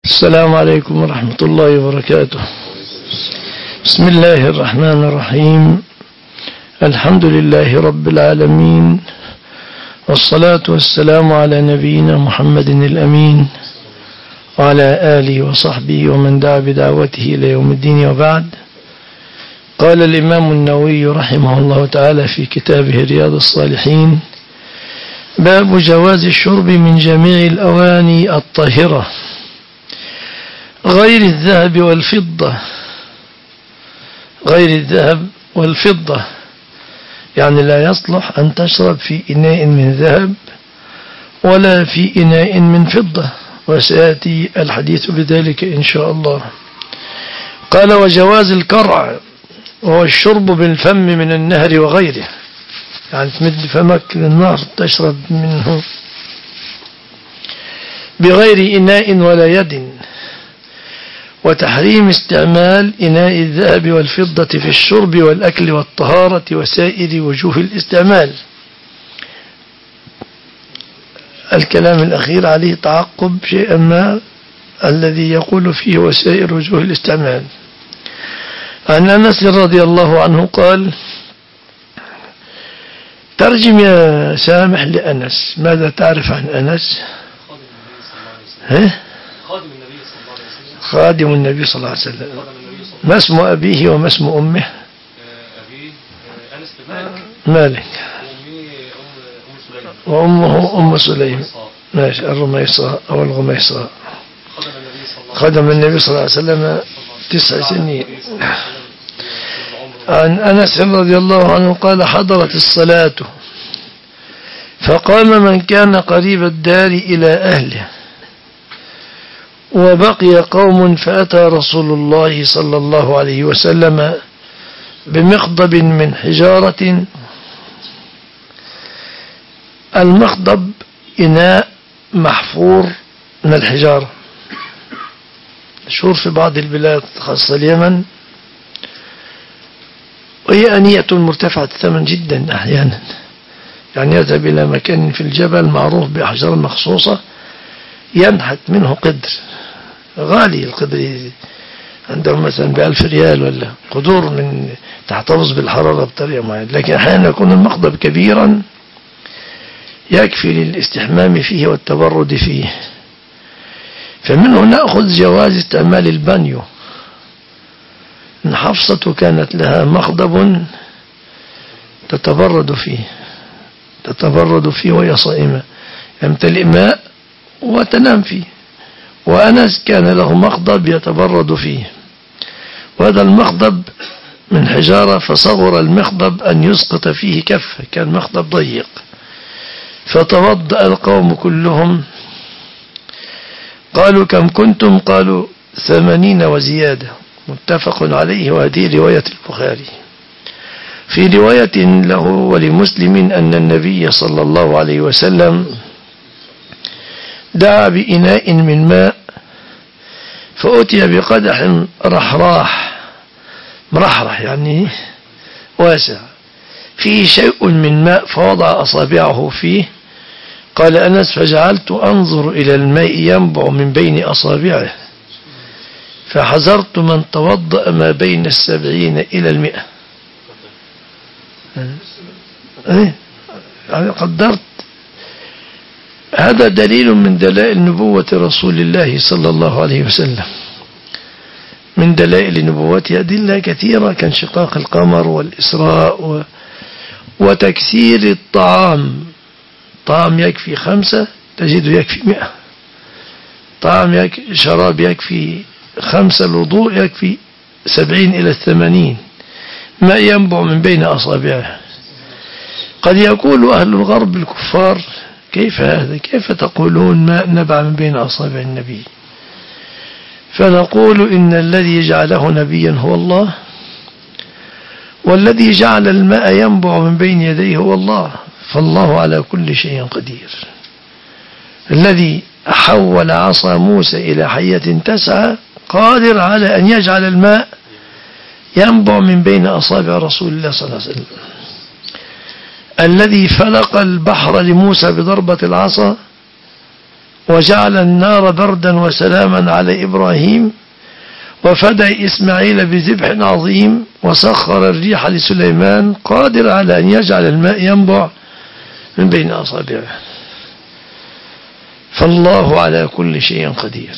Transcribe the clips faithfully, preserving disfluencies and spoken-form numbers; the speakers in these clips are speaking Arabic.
السلام عليكم ورحمة الله وبركاته. بسم الله الرحمن الرحيم. الحمد لله رب العالمين، والصلاة والسلام على نبينا محمد الأمين وعلى آله وصحبه ومن دعا بدعوته إلى يوم الدين، وبعد. قال الإمام النووي رحمه الله تعالى في كتابه رياض الصالحين: باب جواز الشرب من جميع الأواني الطاهرة غير الذهب والفضة. غير الذهب والفضة يعني لا يصلح أن تشرب في إناء من ذهب ولا في إناء من فضة، وسيأتي الحديث بذلك إن شاء الله. قال: وجواز الكرع وهو الشرب بالفم من النهر وغيره، يعني تمد فمك للنهر تشرب منه بغير إناء ولا يد. وتحريم استعمال إناء الذهب والفضة في الشرب والأكل والطهارة وسائر وجوه الاستعمال. الكلام الأخير عليه تعقب شيئا ما الذي يقول فيه وسائر وجوه الاستعمال. عن أنس رضي الله عنه قال: ترجم يا سامح لأنس، ماذا تعرف عن أنس؟ خادم النبي صلى الله عليه وسلم. ما اسم أبيه وما اسم أمه؟ أبيه أنس بن مالك. مالك. وأمه أم سليم. ماشي، الرميصاء أو الغميصاء. خدم النبي صلى الله عليه وسلم تسع سنين. عن أنس رضي الله عنه قال: حضرت الصلاة فقام من كان قريب الدار إلى أهله، وبقي قوم فأتى رسول الله صلى الله عليه وسلم بمخضب من حجارة. المخضب إناء محفور من الحجارة، مشهور في بعض البلاد خاصة اليمن، وهي أنية مرتفعة الثمن جدا أحيانا، يعني يذهب إلى مكان في الجبل معروف بأحجار مخصوصة ينحت منه قدر غالي. القدر عندهم مثلا بألف ريال ولا قدور من تحتفظ بالحرارة بطريقة معينة، لكن أحيانا يكون المخضب كبيرا يكفي للاستحمام فيه والتبرد فيه. فمنه نأخذ جواز استعمال البانيو. إن حفصة كانت لها مخضب تتبرد فيه تتبرد فيه وهي صائمة، يمتلئ ماء وتنام فيه. وأنس كان له مخضب يتبرد فيه، وهذا المخضب من حجارة، فصغر المخضب أن يسقط فيه كفة، كان مخضب ضيق. فتوضأ القوم كلهم. قالوا: كم كنتم؟ قالوا: ثمانين وزيادة. متفق عليه، وهذه رواية البخاري. في رواية له ولمسلم أن النبي صلى الله عليه وسلم دعا بإناء من ماء، فأتي بقدح رحراح مرحرح يعني واسع فيه شيء من ماء، فوضع أصابعه فيه. قال أنس: فجعلت أنظر إلى الماء ينبع من بين أصابعه، فحذرت من توضأ ما بين السبعين إلى المئة. يعني قدرت. هذا دليل من دلائل نبوة رسول الله صلى الله عليه وسلم. من دلائل نبوته أدلة كثيرة كانشقاق القمر والإسراء و... وتكسير الطعام. طعام يكفي خمسة تجد يكفي مئة. طعام يك... شراب يكفي خمسة، الوضوء يكفي سبعين إلى الثمانين. ما ينبع من بين أصابعه. قد يقول أهل الغرب الكفار: كيف هذا؟ كيف تقولون ما نبع من بين أصابع النبي؟ فنقول: إن الذي جعله نبيا هو الله، والذي جعل الماء ينبع من بين يديه هو الله، فالله على كل شيء قدير. الذي حول عصا موسى إلى حية تسعى قادر على أن يجعل الماء ينبع من بين أصابع رسول الله صلى الله عليه وسلم. الذي فلق البحر لموسى بضربة العصا وجعل النار بردا وسلاما على إبراهيم وفدى إسماعيل بذبح عظيم وسخر الريح لسليمان قادر على أن يجعل الماء ينبع من بين أصابعه. فالله على كل شيء قدير.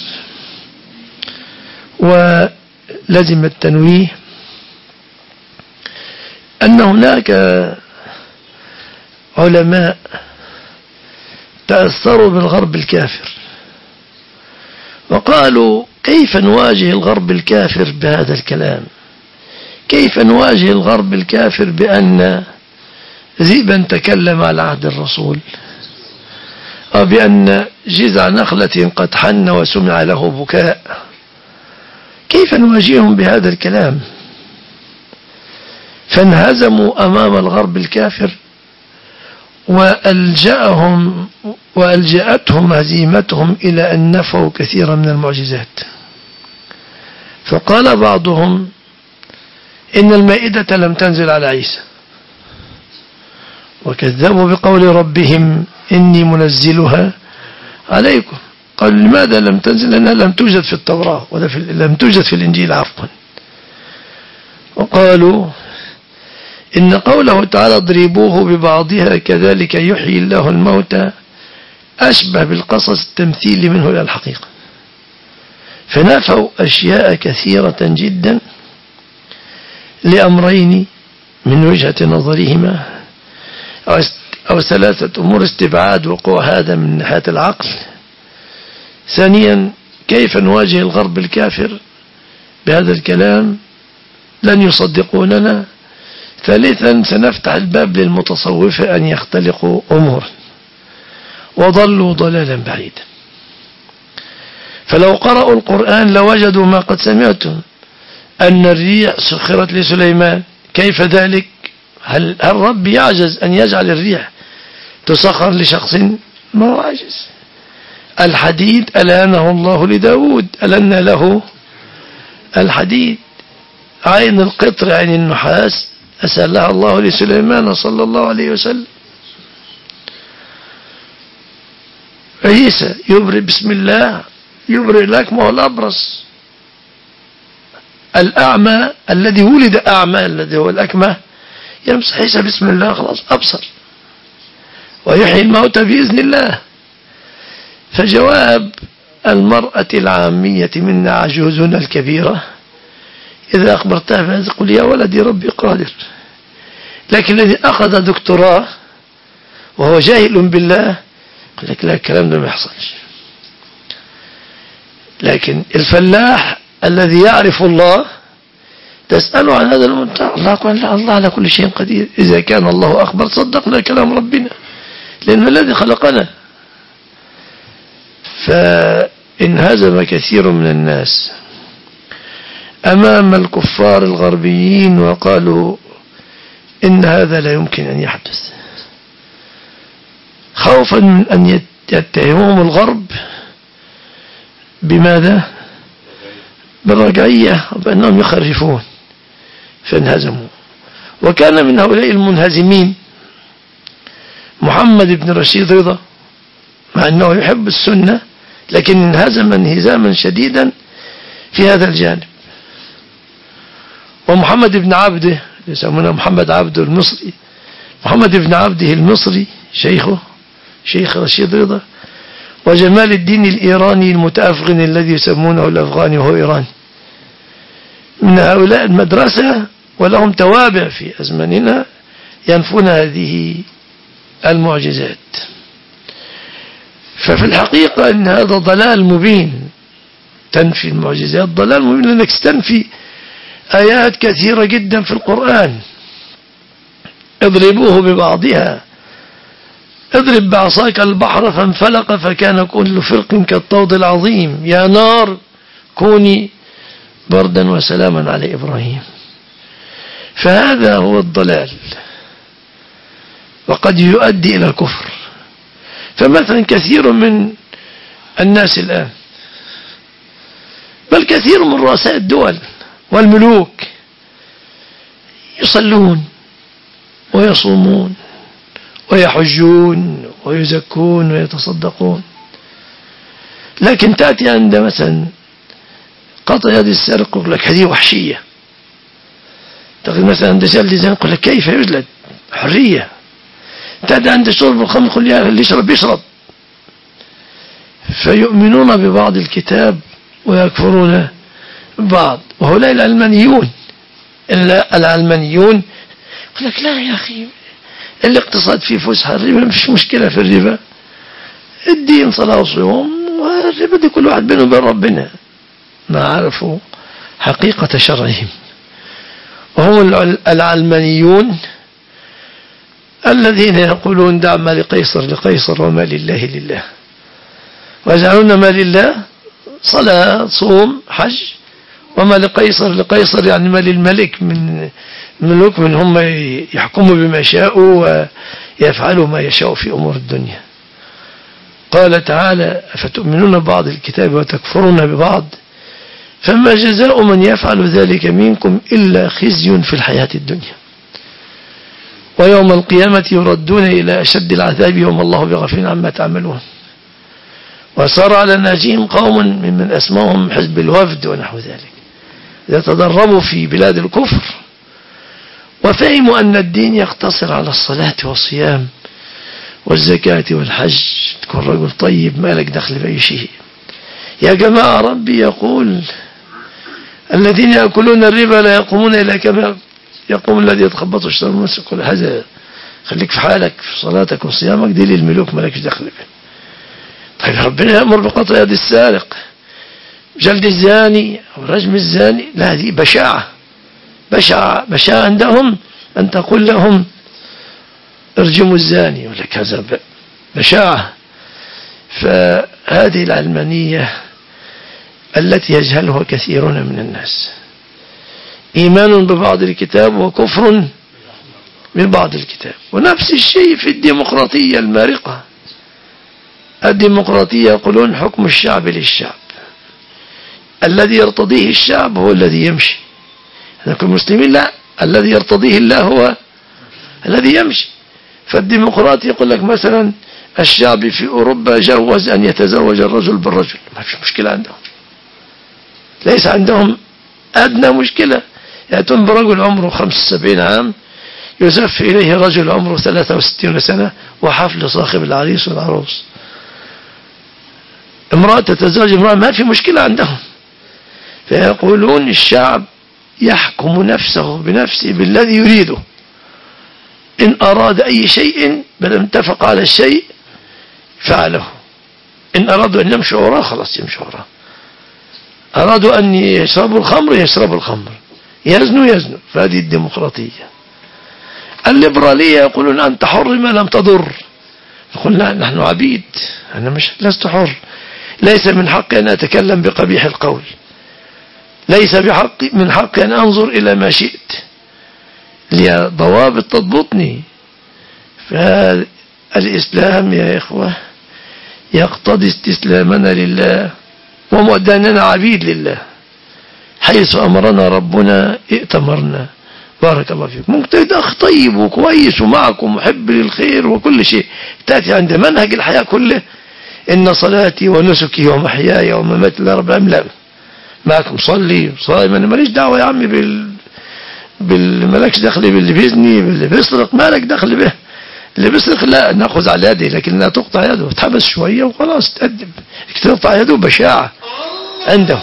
ولزم التنويه أن هناك علماء تأثروا بالغرب الكافر وقالوا كيف نواجه الغرب الكافر بهذا الكلام؟ كيف نواجه الغرب الكافر بأن ذئبا تكلم على عهد الرسول، أو بأن جذع نخلة قد حن وسمع له بكاء؟ كيف نواجههم بهذا الكلام؟ فانهزموا أمام الغرب الكافر وألجأهم وألجأتهم هزيمتهم إلى أن نفوا كثيرا من المعجزات. فقال بعضهم إن المائدة لم تنزل على عيسى، وكذبوا بقول ربهم إني منزلها عليكم. قالوا لماذا لم تنزل؟ لأنها لم توجد في التوراة ولا في لم توجد في الإنجيل عفوا. وقالوا إن قوله تعالى اضربوه ببعضها كذلك يحيي الله الموتى أشبه بالقصص التمثيلي منه إلى الحقيقة. فنفوا أشياء كثيرة جدا لأمرين من وجهة نظرهما، أو ثلاثة أمور: استبعاد وقوع هذا من ناحية العقل، ثانيا كيف نواجه الغرب الكافر بهذا الكلام، لن يصدقوننا، ثالثا سنفتح الباب للمتصوفة أن يختلقوا أمورا، وضلوا ضلالا بعيدا. فلو قرأوا القرآن لوجدوا ما قد سمعتم، أن الريح سخرت لسليمان. كيف ذلك؟ هل الرب يعجز أن يجعل الريح تسخر لشخص؟ ما هو عاجز. الحديد ألانه الله لداود، ألنا له الحديد. عين القطر عين النحاس أسألها الله لسليمان صلى الله عليه وسلم. عيسى يبرئ بسم الله، يبرئ لك ما هو الأبرص. الأعمى الذي ولد أعمى الذي هو الأكمه يمسح عيسى بسم الله خلاص أبصر، ويحيي الموتى بإذن الله. فجواب المرأة العامية منا عجوزنا الكبيرة إذا أخبرتها بهذا قل يا ولدي ربي قادر. لكن الذي أخذ دكتوراه وهو جاهل بالله قال لك لا، الكلام ده ما يحصلش. لكن الفلاح الذي يعرف الله تسأله عن هذا المنتهى، الله قال لا، الله على كل شيء قدير. إذا كان الله أخبر صدقنا كلام ربنا، لأنه الذي خلقنا. فانهزم كثير من الناس أمام الكفار الغربيين وقالوا إن هذا لا يمكن أن يحدث، خوفا من أن يتهمهم الغرب بماذا؟ بالرجعية وبأنهم يخرفون. فانهزموا. وكان من هؤلاء المنهزمين محمد بن رشيد رضا، مع أنه يحب السنة لكن انهزم انهزاما شديدا في هذا الجانب. ومحمد بن عبده يسمونه محمد عبده المصري، محمد بن عبده المصري شيخه شيخ رشيد رضا، وجمال الدين الإيراني المتأفغن الذي يسمونه الأفغاني وهو إيراني، من هؤلاء المدرسة، ولهم توابع في أزماننا ينفون هذه المعجزات. ففي الحقيقة أن هذا ضلال مبين. تنفي المعجزات ضلال مبين، لأنك تنفي آيات كثيرة جدا في القرآن. اضربوه ببعضها، اضرب بعصاك البحر فانفلق فكان كل فرق كالطود العظيم، يا نار كوني بردا وسلاما على إبراهيم. فهذا هو الضلال، وقد يؤدي إلى الكفر. فمثلا كثير من الناس الآن، بل كثير من رؤساء الدول والملوك يصلون ويصومون ويحجون ويزكون ويتصدقون، لكن تأتي عند مثلا قطع يد السارق يقول لك هذه وحشية. تقول مثلا عند جلد زين يقول لك كيف يجلد؟ حرية. تأتي عند شرب الخمر يقول لي اللي يشرب يشرب. فيؤمنون ببعض الكتاب ويكفرون ببعض. وهؤلاء العلمانيون العلمانيون يقول لك لا يا أخي الاقتصاد فيه فسحة، الربا مش مشكلة في الربا، الدين صلاة وصيام، والربا دي كل واحد بينه وبين ربنا. ما عرفوا حقيقة شرعهم. وهم العلمانيون الذين يقولون دع ما لقيصر لقيصر وما لله لله، ويجعلون ما لله صلاة صوم حج، وما لقيصر لقيصر يعني ما للملك من ملوك من هم يحكموا بما شاءوا ويفعلوا ما يشاء في أمور الدنيا. قال تعالى أفتؤمنون ببعض الكتاب وتكفرون ببعض فما جزاء من يفعل ذلك منكم إلا خزي في الحياة الدنيا ويوم القيامة يردون إلى أشد العذاب وما الله بغفل عما تعملون. وصار على ناجيهم قوم ممن أسماهم حزب الوفد ونحو ذلك يتدربوا في بلاد الكفر وفهموا أن الدين يقتصر على الصلاة والصيام والزكاة والحج. تكون رجل طيب ما لك دخل بأي شيء. يا جماعة ربي يقول الذين يأكلون الربا لا يقومون إلا كما يقوم الذي يتخبطه الشيطان المس. يقول هذا خليك في حالك في صلاتك وصيامك، دي للملوك ما لكش دخل به. طيب ربنا يأمر بقطع يد السارق، جلد الزاني أو رجم الزاني، لا هذه بشاعة بشاعة بشاعة عندهم أن تقول لهم ارجموا الزاني، يقول لك هذا بشاعة. فهذه العلمانية التي يجهلها كثيرون من الناس، إيمان ببعض الكتاب وكفر ببعض الكتاب. ونفس الشيء في الديمقراطية المارقة. الديمقراطية يقولون حكم الشعب للشعب، الذي يرتضيه الشعب هو الذي يمشي. نحن المسلمين لا، الذي يرتضيه الله هو الذي يمشي. فالديمقراطي يقول لك مثلا الشعب في أوروبا جوز أن يتزوج الرجل بالرجل، ما فيش مشكلة عندهم، ليس عندهم أدنى مشكلة. يأتون برجل عمره خمس وسبعين عام يزف إليه رجل عمره ثلاثة وستين سنة وحفل صاحب العريس والعروس. امرأة تتزوج امرأة ما في مشكلة عندهم. فيقولون الشعب يحكم نفسه بنفسه بالذي يريده، إن أراد أي شيء بل اتفق على الشيء فعله. إن أرادوا أن يمشوا وراه خلاص يمشوا وراه، أرادوا أن يشربوا الخمر يشربوا الخمر، يزنوا يزنوا. فهذه الديمقراطية. الليبرالية يقولون أنت حر ما لم تضر. يقول لا نحن عبيد، أنا مش لست حر، ليس من حقي أن أتكلم بقبيح القول، ليس بحق من حقي أن أنظر إلى ما شئت، لي ضوابط تضبطني. فالإسلام يا إخوة يقتضي استسلامنا لله ومؤداننا عبيد لله، حيث أمرنا ربنا ائتمرنا. بارك الله فيك. ممكن أخ طيب وكويس ومعكم محب للخير وكل شيء، تأتي عند منهج الحياة كله إن صلاتي ونسكي ومحياي ومماتي لرب العالمين، معكم صلي صائم، أنا ماليش دعوة يا عمي بال بالملكش دخل باللي بيزني باللي بيسرق، مالك دخل به. اللي بيسرق لا نأخذ على يده، لكن لا تقطع يده، تحبس شوية وخلاص تأدب. تقطع يده بشاعة عنده.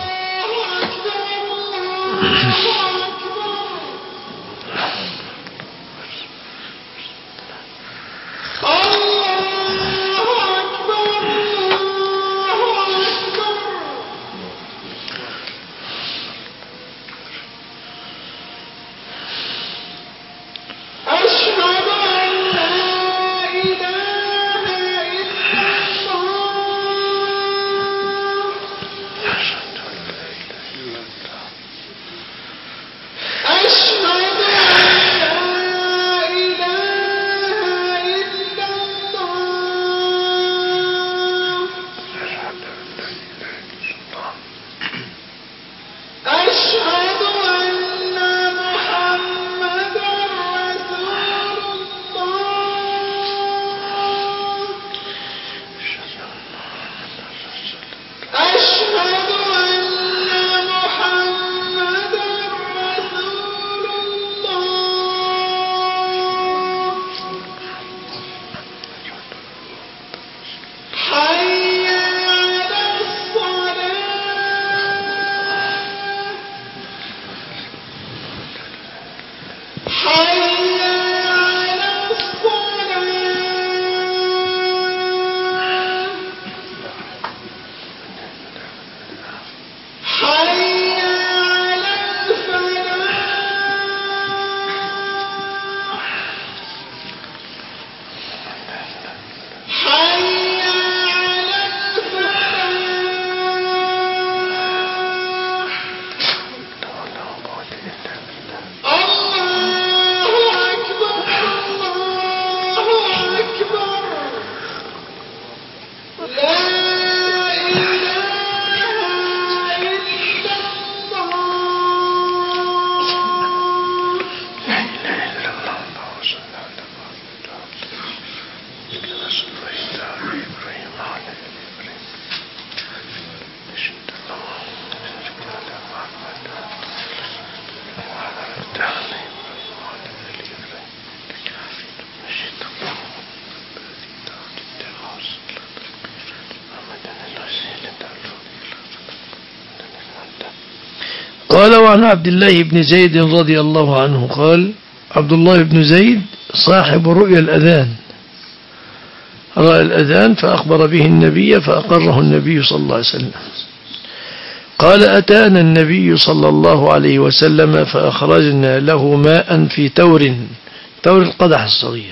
قال وعن عبد الله بن زيد رضي الله عنه قال عبد الله بن زيد صاحب رؤيا الأذان رأى الأذان فأخبر به النبي فأقره النبي صلى الله عليه وسلم. قال أتانا النبي صلى الله عليه وسلم فأخرجنا له ماء في تور، تور القدح الصغير،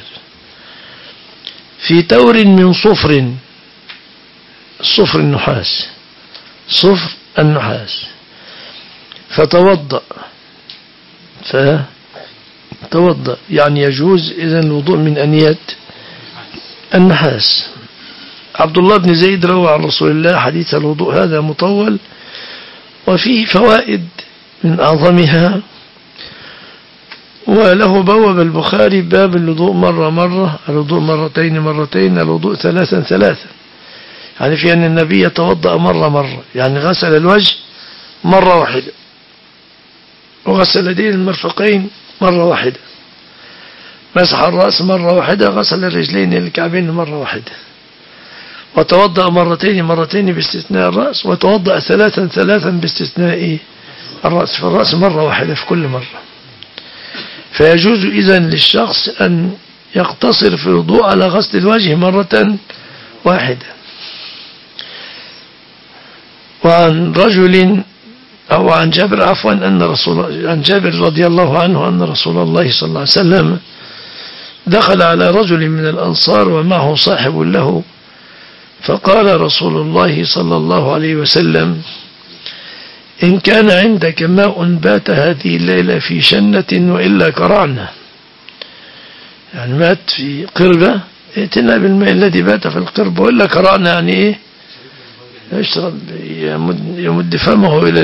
في تور من صفر، صفر النحاس، صفر النحاس، فتوضأ فتوضأ يعني يجوز إذن الوضوء من أنيات النحاس. عبد الله بن زيد روى عن رسول الله حديث الوضوء هذا مطول وفيه فوائد من أعظمها، وله بواب البخاري باب الوضوء مرة مرة، الوضوء مرتين مرتين، الوضوء ثلاثا ثلاثا، يعني في أن النبي يتوضأ مرة مرة، يعني غسل الوجه مرة واحدة وغسل يدين المرفقين مرة واحدة، مسح الرأس مرة واحدة، غسل الرجلين الكعبين مرة واحدة، وتوضأ مرتين مرتين باستثناء الرأس، وتوضأ ثلاثا ثلاثا باستثناء الرأس، في الرأس مرة واحدة في كل مرة. فيجوز إذن للشخص أن يقتصر في الوضوء على غسل الوجه مرة واحدة. وعن رجل أو عن جابر عفوا أن رسول عن جابر رضي الله عنه أن رسول الله صلى الله عليه وسلم دخل على رجل من الأنصار ومعه صاحب له، فقال رسول الله صلى الله عليه وسلم إن كان عندك ماء بات هذه الليلة في شنة وإلا كرعنا، يعني مات في قربة، ائتنا بالماء الذي بات في القربة، وإلا كرعنا يعني إيه؟ يشرب يمد, يمد فمه إلى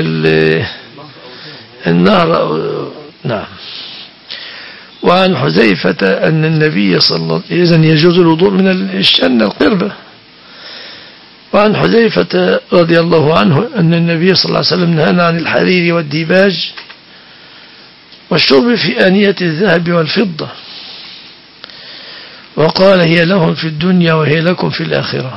النهر. نعم. وعن حذيفة أن النبي صلى الله عليه وسلم إذن يجوز الوضوء من الشنة القربة. وعن حذيفة رضي الله عنه أن النبي صلى الله عليه وسلم نهانا عن الحرير والديباج والشرب في آنية الذهب والفضة، وقال هي لهم في الدنيا وهي لكم في الآخرة،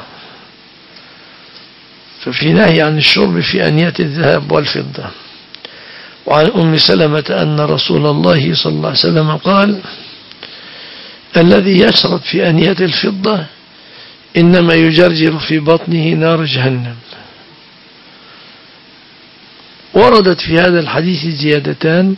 ففي نهي عن الشرب في آنية الذهب والفضة. وعن أم سلمة أن رسول الله صلى الله عليه وسلم قال الذي يشرب في آنية الفضة إنما يجرجر في بطنه نار جهنم. وردت في هذا الحديث زيادتان،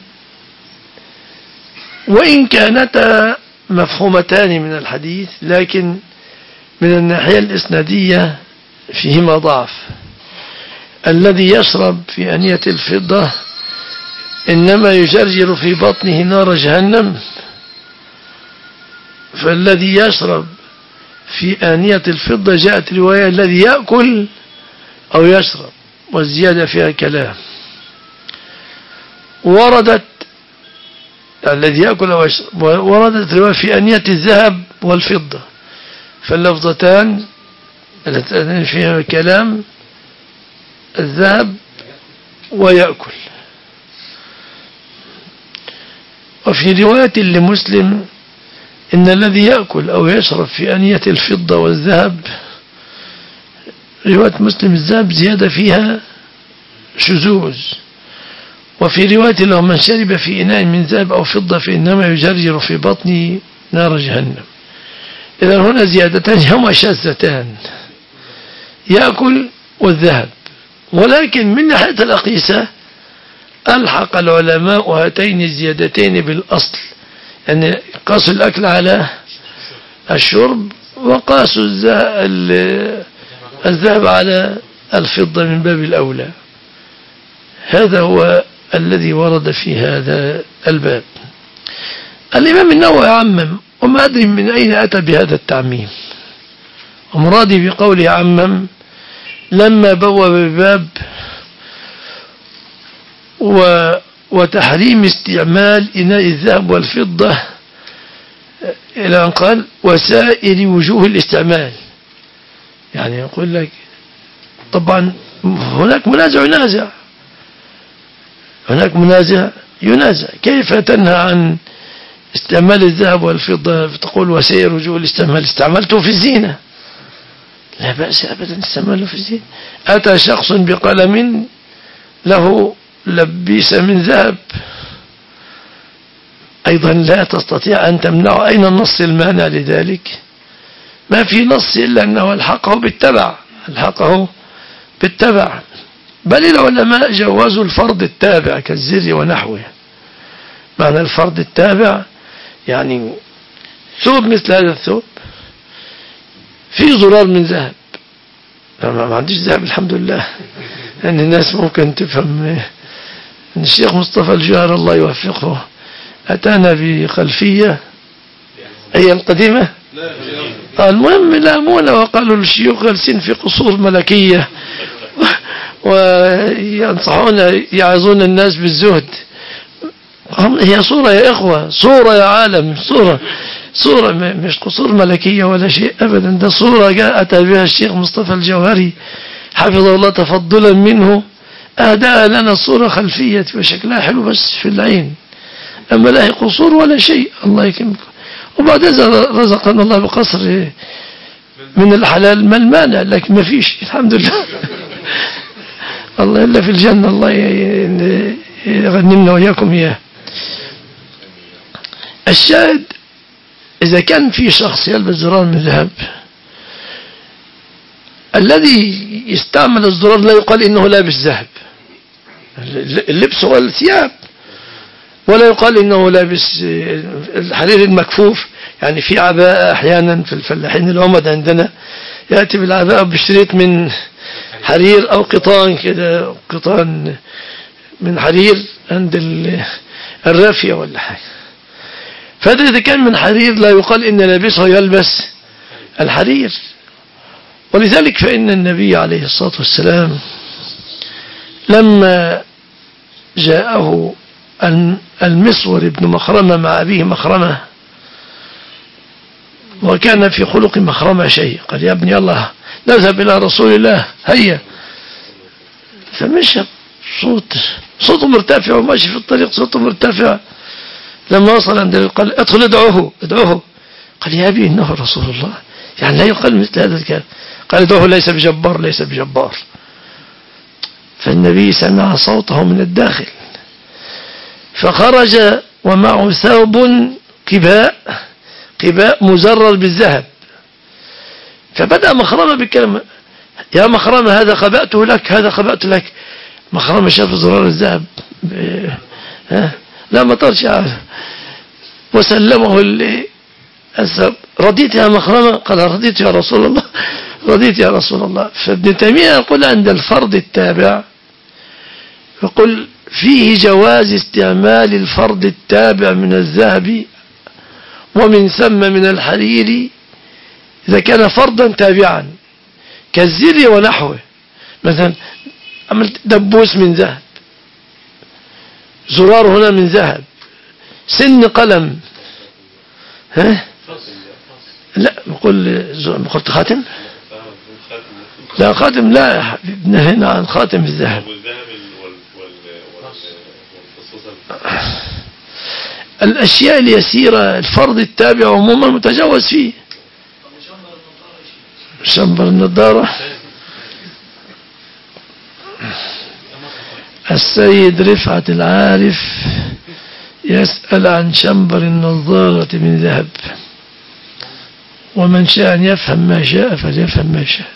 وإن كانتا مفهومتان من الحديث، لكن من الناحية الإسنادية فيهما ضعف. الذي يشرب في آنية الفضة إنما يجرجر في بطنه نار جهنم، فالذي يشرب في آنية الفضة جاءت رواية الذي يأكل أو يشرب، والزيادة فيها كلام. وردت الذي يأكل أو يشرب، وردت رواية في آنية الذهب والفضة، فاللفظتان التي فيها كلام الذهب ويأكل. وفي رواية لمسلم إن الذي يأكل أو يشرب في آنية الفضة والذهب، رواية مسلم الذهب زيادة فيها شذوذ. وفي رواية له من شرب في إناء من ذهب أو فضة فإنما يجرجر في بطنه نار جهنم. إذن هنا زيادتان هما شاذتان، يأكل والذهب. ولكن من ناحية الأقيسة ألحق العلماء هاتين الزيادتين بالأصل، يعني قاسوا الأكل على الشرب، وقاسوا الذهب على الفضة من باب الأولى. هذا هو الذي ورد في هذا الباب. الإمام النووي عمم، وما أدري من أين أتى بهذا التعميم، ومرادي بقوله عمم لما بوب بباب و وتحريم استعمال إناء الذهب والفضة إلى أن قال وسائر وجوه الاستعمال، يعني يقول لك طبعا هناك منازع ينازع هناك منازع ينازع كيف تنهى عن استعمال الذهب والفضة، تقول وسائر وجوه الاستعمال، استعملته في الزينة لا بأس أبدا استعماله في الزينة. أتى شخص بقلم له لبيسة من ذهب أيضا لا تستطيع أن تمنعه. أين النص المانع لذلك؟ ما في نص إلا أنه الحقه بالتبع، الحقه بالتبع. بل العلماء جوزوا الفرض التابع كالزر ونحوه. معنى الفرض التابع يعني ثوب مثل هذا الثوب في زرار من ذهب. ما عنديش ذهب الحمد لله، لأن الناس ممكن تفهم أن الشيخ مصطفى الجوهر الله يوفقه أتانا بخلفية هي القديمة. المهم لامونا وقالوا للشيوخ جالسين في قصور ملكية وينصحون يعظون الناس بالزهد. هي صورة يا إخوة، صورة يا عالم، صورة صورة مش قصور ملكية ولا شيء أبدا. ده صورة جاء أتى بها الشيخ مصطفى الجوهري حفظه الله تفضلا منه، أهدأ لنا صورة خلفية وشكلها حلو بس في العين، أما لا هي قصور ولا شيء. الله يكرمكم. وبعد رزقنا الله بقصر من الحلال ما المانع، لكن ما فيش الحمد لله. الله إلا في الجنة الله يغنمنا وإياكم إياه. الشاهد إذا كان في شخص يلبس زرار من ذهب، الذي يستعمل الزرار لا يقال إنه لابس ذهب، اللبس هو الثياب، ولا يقال إنه لابس الحرير المكفوف. يعني في عباءة أحيانا في الفلاحين العمد عندنا يأتي بالعباءة بشريط من حرير أو قطان كده، قطان من حرير عند الرافية ولا حاجة. فهذا إذا كان من حرير لا يقال إن لابسه يلبس الحرير. ولذلك فإن النبي عليه الصلاة والسلام لما جاءه المسور بن مخرمة مع أبيه مخرمة، وكان في خلق مخرمة شيء، قال يا ابني الله نذهب إلى رسول الله هيا. فمشى صوت صوته مرتفع وماشي في الطريق صوته مرتفع. لما وصل عند قال ادخل ادعوه ادعوه. قال يا أبي إنه رسول الله، يعني لا يقال مثل هذا الكلام. قال ادعوه ليس بجبار ليس بجبار. فالنبي سمع صوته من الداخل فخرج ومعه ثوب قباء قباء مزرر بالذهب. فبدأ مخرمة بالكلمة يا مخرمة هذا خبأته لك هذا خبأت لك. مخرمة شاف زرار الذهب لا ما ترجع وسلمه الذهب. رضيت يا مخرمة؟ قال رضيت يا رسول الله رضيت يا رسول الله. فابن تيمية يقول عند الفرض التابع يقول فيه جواز استعمال الفرض التابع من الذهب ومن ثم من الحرير إذا كان فرضا تابعا كالزر ونحوه. مثلا عملت دبوس من ذهب، زرار هنا من ذهب، سن قلم، ها لا بقول قلت خاتم لا خاتم لا نهينا عن خاتم الذهب. الأشياء اليسيرة الفرض التابع عموما متجاوز فيه. شنبر النظارة السيد رفعت العارف يسأل عن شنبر النظارة من ذهب، ومن شاء أن يفهم ما شاء فليفهم ما شاء.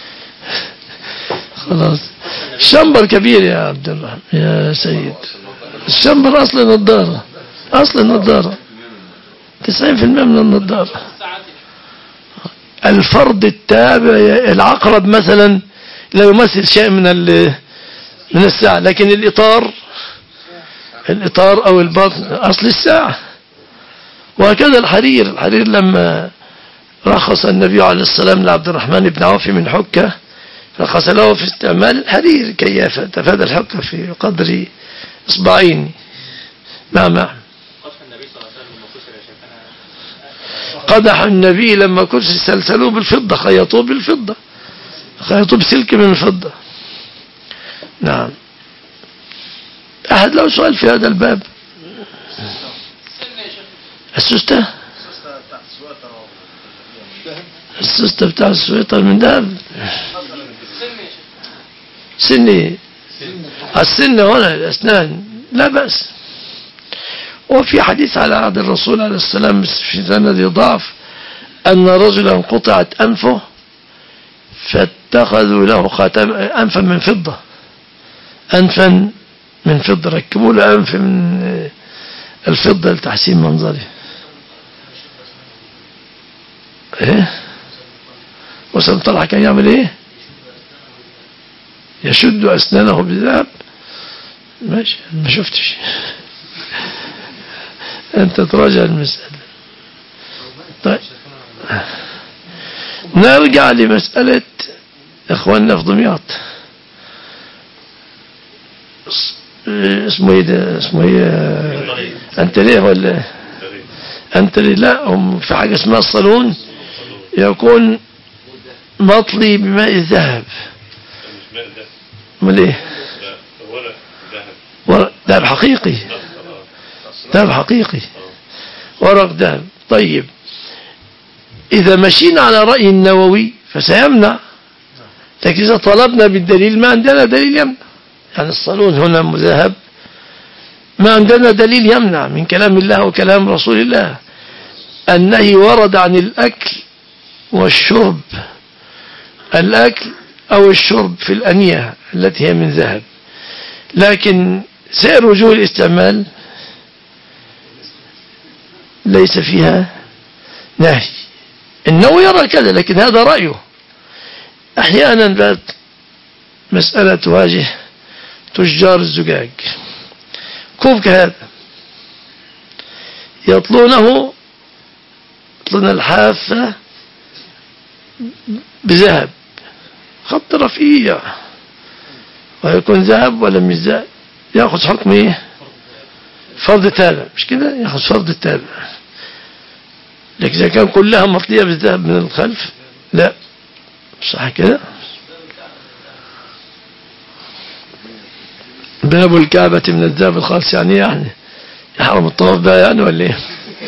خلاص الشنبر كبير يا عبد الله يا سيد. الشنبر أصل النظارة أصل النظارة تسعين في المئة من النظارة. الفرض التابع العقرب مثلا لا يمثل شيء من من الساعة، لكن الإطار الإطار أو البطن أصل الساعة. وهكذا الحرير الحرير لما رخص النبي عليه السلام لعبد الرحمن بن عوف من حكة رخص له في استعمال الحرير كي يتفادى الحكة في قدر إصبعين. نعم نعم. قدح النبي لما كرسي سلسلوه بالفضة خيطوه بالفضة خيطوه بسلك من الفضة. نعم. أحد له سؤال في هذا الباب؟ السوستة السوستة بتاع السويطر من ذهب. سني السن هنا الأسنان لا بأس. وفي حديث على عهد الرسول عليه السلام في سند ضعف أن رجلا قطعت أنفه فاتخذوا له خاتم أنفا من فضة، أنفا من فضة، ركبوا له أنف من الفضة لتحسين منظره. إيه؟ وسلم طلع كان يعمل إيه؟ يشد أسنانه بذهب. ماشي، ما شفتش. أنت تراجع المسألة. طيب نرجع لمسألة إخواننا في دمياط. اسمه ايه ده؟ اسمه ايه؟ أنت ليه ولا أنت ليه؟ لا، هم في حاجة اسمها الصالون يكون مطلي بماء الذهب. امال ايه؟ ورق ذهب حقيقي، ذهب حقيقي، ورق ذهب. طيب إذا مشينا على رأي النووي فسيمنع، لكن إذا طلبنا بالدليل ما عندنا دليل يمنع. يعني الصالون هنا مذهب، ما عندنا دليل يمنع من كلام الله وكلام رسول الله. النهي ورد عن الأكل والشرب، الأكل أو الشرب في الأنية التي هي من ذهب، لكن سائر وجوه الاستعمال ليس فيها نهي. النووي يرى كذا، لكن هذا رأيه. أحيانا بات مسألة تواجه تجار الزجاج، كوب كهذا يطلونه، يطلون الحافة بذهب، خط رفيع، ويكون ذهب ولا مش ذهب، يأخذ حكم ايه؟ فرض تابع، مش كده؟ يأخذ فرض التابع. لكن إذا كان كلها مطلية بالذهب من الخلف لا، صح كده؟ باب الكعبة من الذهب الخالص، يعني يعني يحرم الطواف بها يعني ولا ايه؟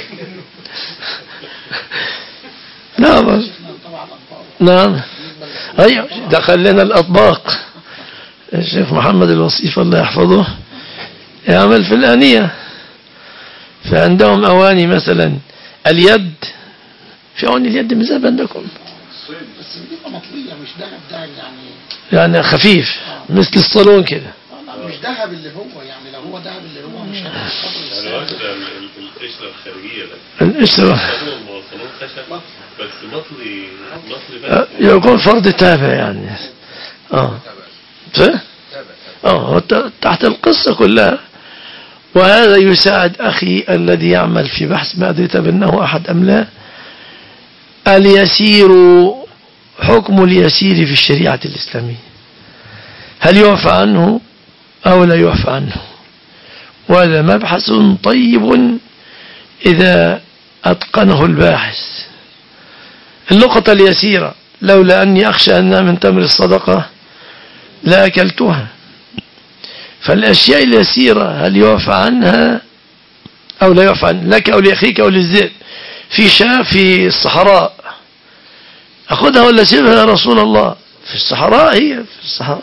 نعم نعم. ايوه، دخل لنا الاطباق. الشيخ محمد الوصيف الله يحفظه يعمل في الآنية، فعندهم أواني مثلا اليد، في أواني اليد من ذهب عندكم، بس بتبقى مطلية مش ذهب ذهب يعني يعني خفيف مثل الصالون كده. مش ذهب اللي هو يعني، لو هو ذهب اللي هو مش يعني واخدة القشرة الخارجية ده، القشرة صالون خشب بس مطلي، مطلي بس يكون فرض تابع يعني. اه اه تحت القصة كلها. وهذا يساعد أخي الذي يعمل في بحث ما أدري تبناه أحد أم لا، اليسير، حكم اليسير في الشريعة الإسلامية، هل يعفى عنه أو لا يعفى عنه؟ وهذا مبحث طيب إذا أتقنه الباحث. اللقطة اليسيرة لولا أني أخشى أنها من تمر الصدقة لا أكلتها. فالأشياء اليسيرة هل يعفى عنها أو لا يعفى عنها؟ لك أو لأخيك أو للذئب، في شاة في الصحراء، أخذها ولا سيبها يا رسول الله؟ في الصحراء، هي في الصحراء.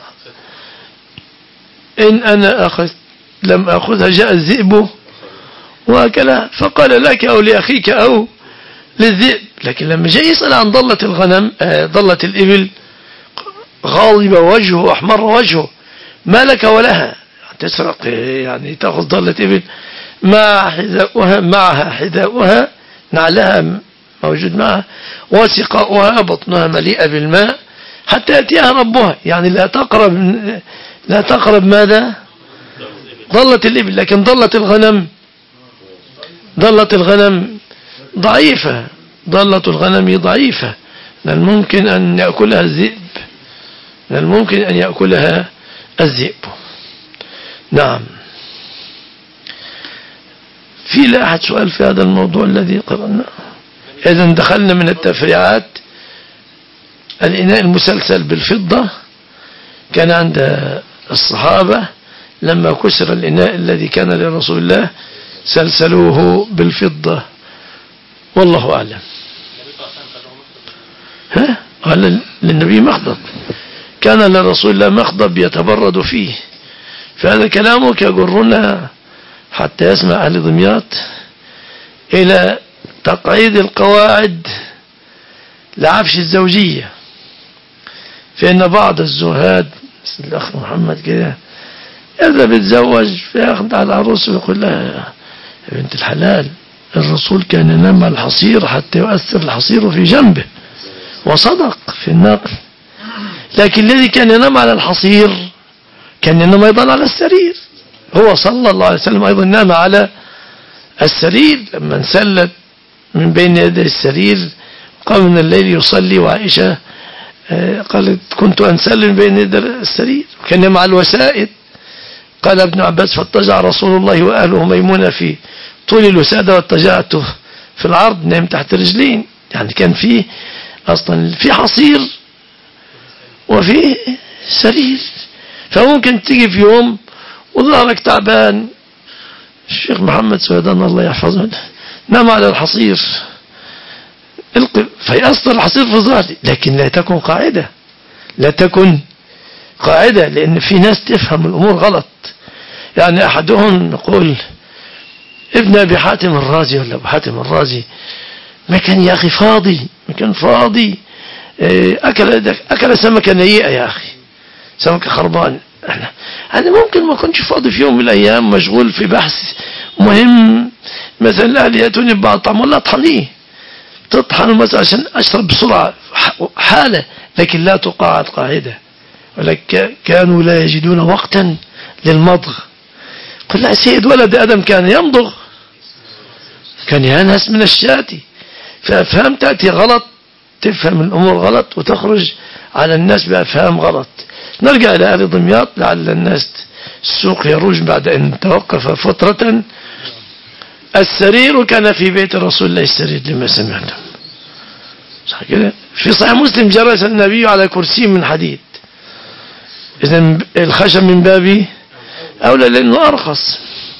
إن أنا أخذت لم أخذها جاء الذئب وأكلها، فقال لك أو لأخيك أو للذئب. لكن لما جاء يسأل عن ضلة الغنم، ضلة الإبل، غاضب وجهه وأحمر وجهه، ما لك ولها؟ تسرق يعني تأخذ ضلة إبل مع حذاؤها، معها حذاؤها، نعلها موجود معها، وسقاؤها بطنها مليئة بالماء حتى يأتيها ربها. يعني لا تقرب، لا تقرب ماذا؟ ضلة الإبل. لكن ضلة الغنم، ضلة الغنم ضعيفة، ضلة الغنم ضعيفة، من الممكن أن يأكلها الذئب، من الممكن أن يأكلها الذئب. نعم. في لا أحد سؤال في هذا الموضوع الذي قرأناه؟ إذن دخلنا من التفريعات. الإناء المسلسل بالفضة كان عند الصحابة لما كسر الإناء الذي كان لرسول الله سلسلوه بالفضة، والله أعلم. ها؟ قال للنبي مخضب، كان لرسول الله مخضب يتبرد فيه، فهذا كلامك يجرنا حتى يسمع أهل دمياط إلى تقعيد القواعد لعفش الزوجية. فإن بعض الزهاد مثل الأخ محمد كده إذا بيتزوج فياخد على العروس ويقول لها يا بنت الحلال الرسول كان ينام على الحصير حتى يؤثر الحصير في جنبه، وصدق في النقل. لكن الذي كان ينام على الحصير كان ينام أيضا على السرير. هو صلى الله عليه وسلم أيضا نام على السرير لما انسلت من بين يدي السرير قام من الليل يصلي. وعائشة قالت كنت أنسل من بين يدي السرير وكان ينام على الوسائد. قال ابن عباس فاضطجع رسول الله وأهله ميمونة في طول الوسادة واتجعته في العرض، نام تحت رجلين. يعني كان فيه أصلا في حصير وفي سرير. فممكن تيجي في يوم وظهرك تعبان، الشيخ محمد سويدان الله يحفظه نام على الحصير فيأثر الحصير في ظهري، لكن لا تكن قاعدة، لا تكن قاعدة، لأن في ناس تفهم الأمور غلط. يعني أحدهم يقول ابن أبي حاتم الرازي ولا أبو حاتم الرازي ما كان يا أخي فاضي، ما كان فاضي أكل أكل سمكة نيئة يا أخي، سمكة خربان. أنا ممكن ما كنتش فاضي في يوم من الأيام مشغول في بحث مهم، مثلا أهلي يأتوني ببعض طعم ولا أطحنيه تطحن مثلا عشان أشرب بسرعة حالة، لكن لا تقاعد قاعدة. ولك كانوا لا يجدون وقتا للمضغ. قل لا سيد ولد آدم كان يمضغ، كان ينهس من الشاة. فأفهام تأتي غلط، تفهم الأمور غلط وتخرج على الناس بأفهام غلط. نرجع إلى أهل دمياط لعل الناس السوق يروج بعد أن توقف فترة. السرير كان في بيت رسول الله السرير لما سمعتم صح كده. في صحيح مسلم جلس النبي على كرسي من حديد. إذن الخشب من بابي أولى لأنه أرخص.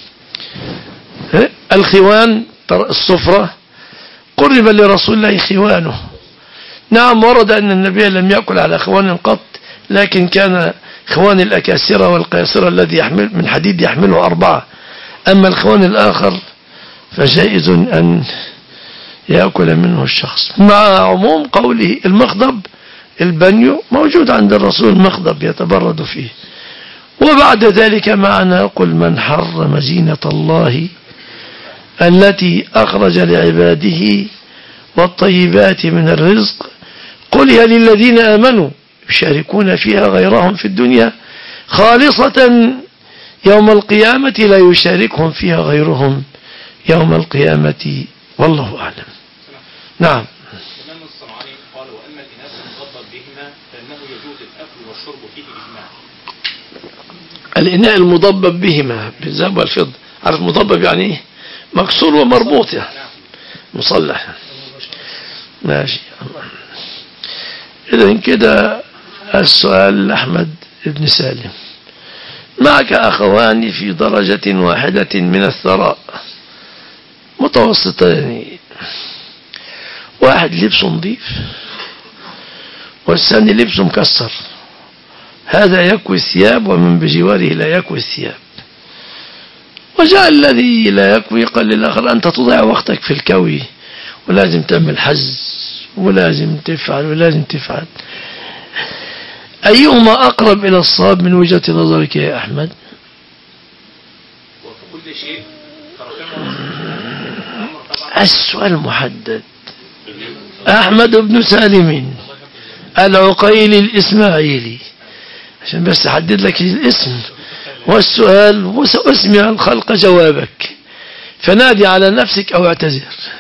الخوان الصفرة قرب لرسول الله خوانه. نعم ورد أن النبي لم يأكل على خوان قط، لكن كان خوان الأكاسرة والقيصرة الذي يحمل من حديد يحمله أربعة. أما الخوان الآخر فجائز أن يأكل منه الشخص، مع عموم قوله المخضب البنيو موجود عند الرسول المخضب يتبرد فيه. وبعد ذلك معنا قل من حرم زينة الله التي أخرج لعباده والطيبات من الرزق قل هي للذين آمنوا يشاركون فيها غيرهم في الدنيا خالصة يوم القيامة لا يشاركهم فيها غيرهم يوم القيامة والله أعلم. نعم. الإمام الصنعاني قال وأما الإناث المضبب بهما فإنه يجوز الأكل والشرب فيه إجماع. الإناء المضبب بهما بالذهب والفضة، عارف مضبب يعني إيه؟ مكسور ومربوط يعني مصلح. ماشي. إذن كده السؤال لأحمد بن سالم. معك أخوان في درجة واحدة من الثراء متوسطين، واحد لبسه نظيف والثاني لبسه مكسر، هذا يكوي الثياب ومن بجواره لا يكوي الثياب. وجاء الذي لا يكوي قال للآخر أنت تضيع وقتك في الكوي ولازم تعمل حز ولازم تفعل ولازم تفعل. أيهما أقرب إلى الصواب من وجهة نظرك يا أحمد؟ وفي كل شيء السؤال محدد. أحمد بن سالم العقيلي الإسماعيلي، عشان بس أحدد لك الاسم والسؤال وسأسمع الخلق جوابك، فنادي على نفسك أو اعتذر.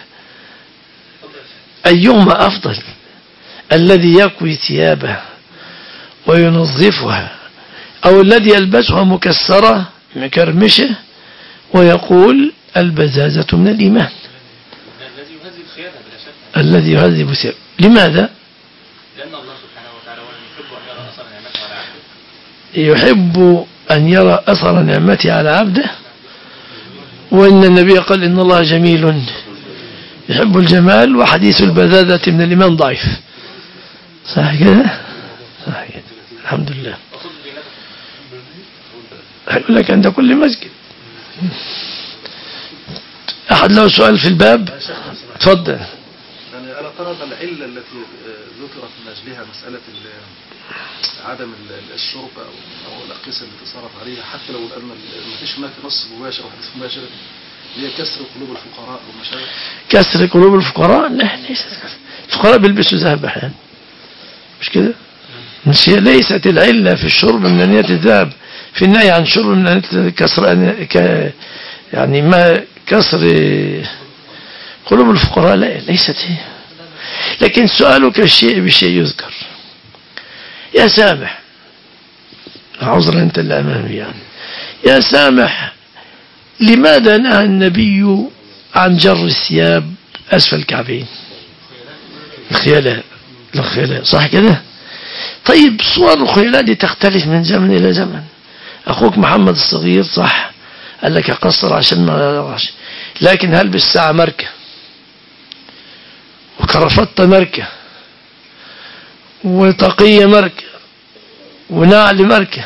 أيهما أفضل، الذي يكوي ثيابه وينظفها أو الذي يلبسها مكسرة مكرمشة ويقول البزازة من الإيمان؟ الذي يهذب ثيابه. لماذا؟ لأن الله سبحانه وتعالى يحب أن يرى أثر نعمته على عبده، يحب أن يرى أثر نعمته على عبده. وإن النبي قال إن الله جميل يحب الجمال وحديث البزازة من الإيمان ضعيف. صح كده؟ صح كده. الحمد لله. هيقول لك عند كل مسجد. أحد له سؤال في الباب؟ تفضل. يعني ألا ترى العلة التي ذكرت من أجلها مسألة عدم الشرب أو أو الأقيسة التي صارت عليها، حتى لو أن ما فيش هناك نص مباشر أو حديث مباشر، هي كسر قلوب الفقراء والمشايخ. كسر قلوب الفقراء؟ لا، ليست كسر. الفقراء بيلبسوا ذهب أحيانا، مش كده؟ مش هي ليست العلة في الشرب من أنية الذهب، في النهي عن شرب من أنية كسر ك يعني ما كسر قلوب الفقراء، لا ليست هي. لكن سؤالك الشيء بشيء يذكر. يا سامح، عذرا أنت اللي أمامي يعني، يا سامح، لماذا نهى النبي عن جر الثياب أسفل الكعبين؟ الخيلاء، الخيلاء صح كده؟ طيب صور الخيلاء دي تختلف من زمن إلى زمن. أخوك محمد الصغير صح قال لك أقصر عشان ما يراش، لكن هلبس ساعة ماركة وكرفتة ماركة وطاقية ماركة ونعل ماركة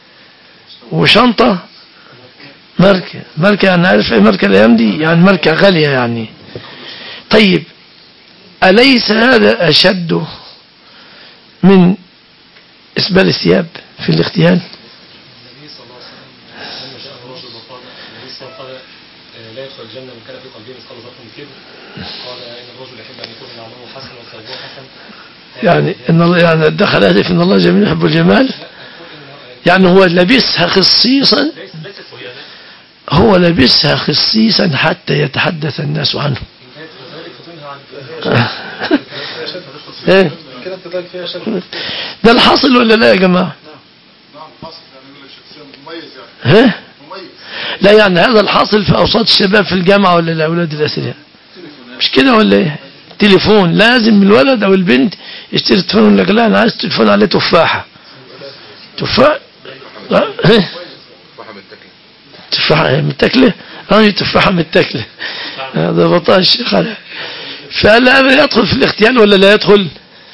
وشنطة ماركة. ماركة أنا عارف إيه ماركة الأيام دي، يعني ماركة غالية يعني. طيب أليس هذا أشد من إسبال الثياب في الاغتيال؟ النبي صلى الله عليه وسلم لما جاءه رجل وقال النبي صلى الله عليه وسلم قال لا يدخل الجنة من كان في قلبه مثقال ذرة من كبر، قال إن الرجل يحب أن يكون نعمه حسن وثوبه حسن. يعني إن الله يعني دخل هدف إن الله جميل يحب الجمال، يعني هو لبسها خصيصا، هو لبسها خصيصا حتى يتحدث الناس عنه. ايه ده الحاصل ولا لا يا جماعه؟ نعم حاصل، يعني يقول لك شخصيا مميز يعني. ها؟ مميز. لا يعني هذا الحاصل في اوساط الشباب في الجامعه ولا الاولاد الاثرياء، مش كده ولا ايه؟ تليفون لازم الولد او البنت يشتري تليفون، يقول لك لا انا عايز تليفون عليه تفاحه. تفاح؟ لا ايه؟ تفاحه متاكله؟ اه تفاحه متاكله. هذا بطاء الشيخ عليه. فهل هذا يدخل في الاغتيال ولا لا يدخل؟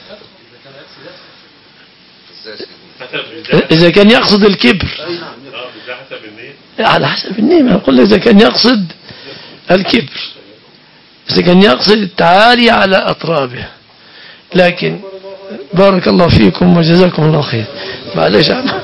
إذا كان يقصد الكبر على حسب النية. ما أقول إذا كان يقصد الكبر، إذا كان يقصد التعالي على أطرابه. لكن بارك الله فيكم وجزاكم الله خير. معلش